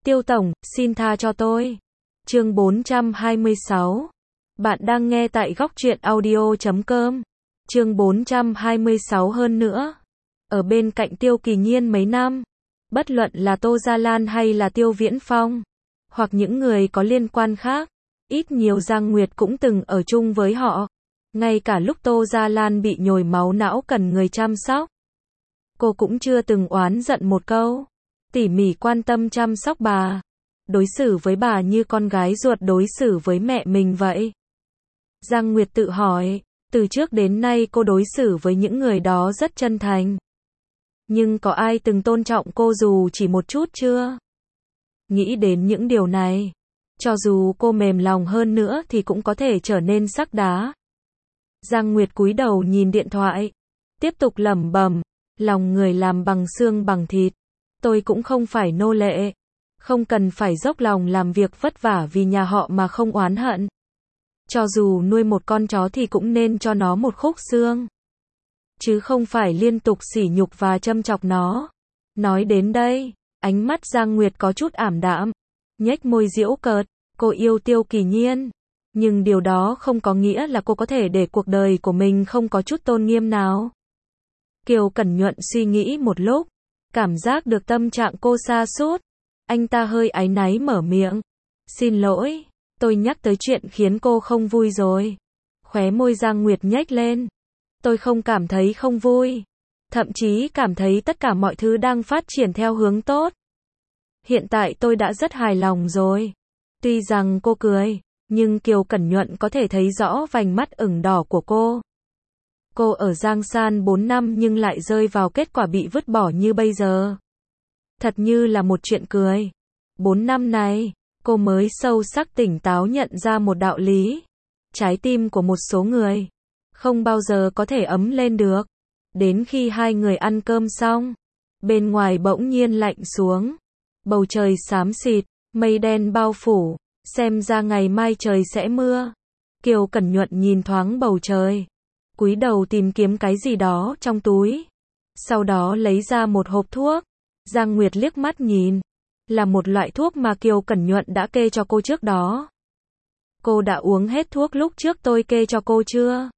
Tiêu tổng, xin tha cho tôi. Chương 426. Bạn đang nghe tại góc truyện audio.com. Chương 426 hơn nữa. Ở bên cạnh Tiêu Kỳ Nhiên mấy năm, bất luận là Tô Gia Lan hay là Tiêu Viễn Phong, hoặc những người có liên quan khác, ít nhiều Giang Nguyệt cũng từng ở chung với họ. Ngay cả lúc Tô Gia Lan bị nhồi máu não cần người chăm sóc, cô cũng chưa từng oán giận một câu, tỉ mỉ quan tâm chăm sóc bà, đối xử với bà như con gái ruột đối xử với mẹ mình vậy. Giang Nguyệt tự hỏi, từ trước đến nay cô đối xử với những người đó rất chân thành. Nhưng có ai từng tôn trọng cô dù chỉ một chút chưa? Nghĩ đến những điều này, cho dù cô mềm lòng hơn nữa thì cũng có thể trở nên sắt đá. Giang Nguyệt cúi đầu nhìn điện thoại, tiếp tục lẩm bẩm, lòng người làm bằng xương bằng thịt. Tôi cũng không phải nô lệ, không cần phải dốc lòng làm việc vất vả vì nhà họ mà không oán hận. Cho dù nuôi một con chó thì cũng nên cho nó một khúc xương, chứ không phải liên tục sỉ nhục và châm chọc nó. Nói đến đây, ánh mắt Giang Nguyệt có chút ảm đạm, nhếch môi giễu cợt, cô yêu Tiêu Kỳ Nhiên, nhưng điều đó không có nghĩa là cô có thể để cuộc đời của mình không có chút tôn nghiêm nào. Kiều Cẩn Nhuận suy nghĩ một lúc, cảm giác được tâm trạng cô sa sút, anh ta hơi áy náy mở miệng, xin lỗi, tôi nhắc tới chuyện khiến cô không vui rồi. Khóe môi Giang Nguyệt nhếch lên, tôi không cảm thấy không vui, thậm chí cảm thấy tất cả mọi thứ đang phát triển theo hướng tốt. Hiện tại tôi đã rất hài lòng rồi. Tuy rằng cô cười, nhưng Kiều Cẩn Nhuận có thể thấy rõ vành mắt ửng đỏ của cô. Cô ở Giang San 4 năm nhưng lại rơi vào kết quả bị vứt bỏ như bây giờ. Thật như là một chuyện cười. 4 năm này, cô mới sâu sắc tỉnh táo nhận ra một đạo lý. Trái tim của một số người không bao giờ có thể ấm lên được. Đến khi hai người ăn cơm xong, bên ngoài bỗng nhiên lạnh xuống. Bầu trời xám xịt, mây đen bao phủ, xem ra ngày mai trời sẽ mưa. Kiều Cẩn Nhuận nhìn thoáng bầu trời, cúi đầu tìm kiếm cái gì đó trong túi. Sau đó lấy ra một hộp thuốc. Giang Nguyệt liếc mắt nhìn, là một loại thuốc mà Kiều Cẩn Nhuận đã kê cho cô trước đó. Cô đã uống hết thuốc lúc trước tôi kê cho cô chưa?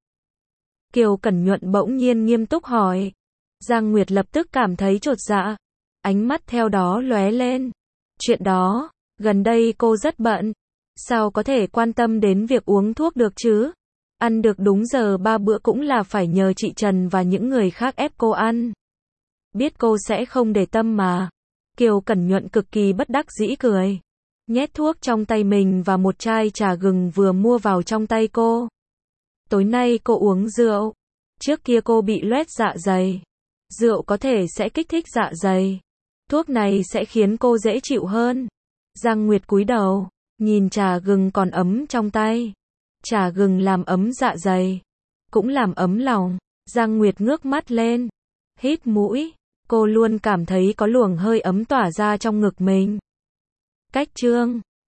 Kiều Cẩn Nhuận bỗng nhiên nghiêm túc hỏi. Giang Nguyệt lập tức cảm thấy chột dạ, ánh mắt theo đó lóe lên. Chuyện đó, gần đây cô rất bận, sao có thể quan tâm đến việc uống thuốc được chứ? Ăn được đúng giờ 3 bữa cũng là phải nhờ chị Trần và những người khác ép cô ăn. Biết cô sẽ không để tâm mà. Kiều Cẩn Nhuận cực kỳ bất đắc dĩ cười, nhét thuốc trong tay mình và một chai trà gừng vừa mua vào trong tay cô. Tối nay cô uống rượu. Trước kia cô bị loét dạ dày. Rượu có thể sẽ kích thích dạ dày. Thuốc này sẽ khiến cô dễ chịu hơn. Giang Nguyệt cúi đầu, nhìn trà gừng còn ấm trong tay. Trà gừng làm ấm dạ dày, cũng làm ấm lòng. Giang Nguyệt ngước mắt lên, hít mũi. Cô luôn cảm thấy có luồng hơi ấm tỏa ra trong ngực mình. Cách chương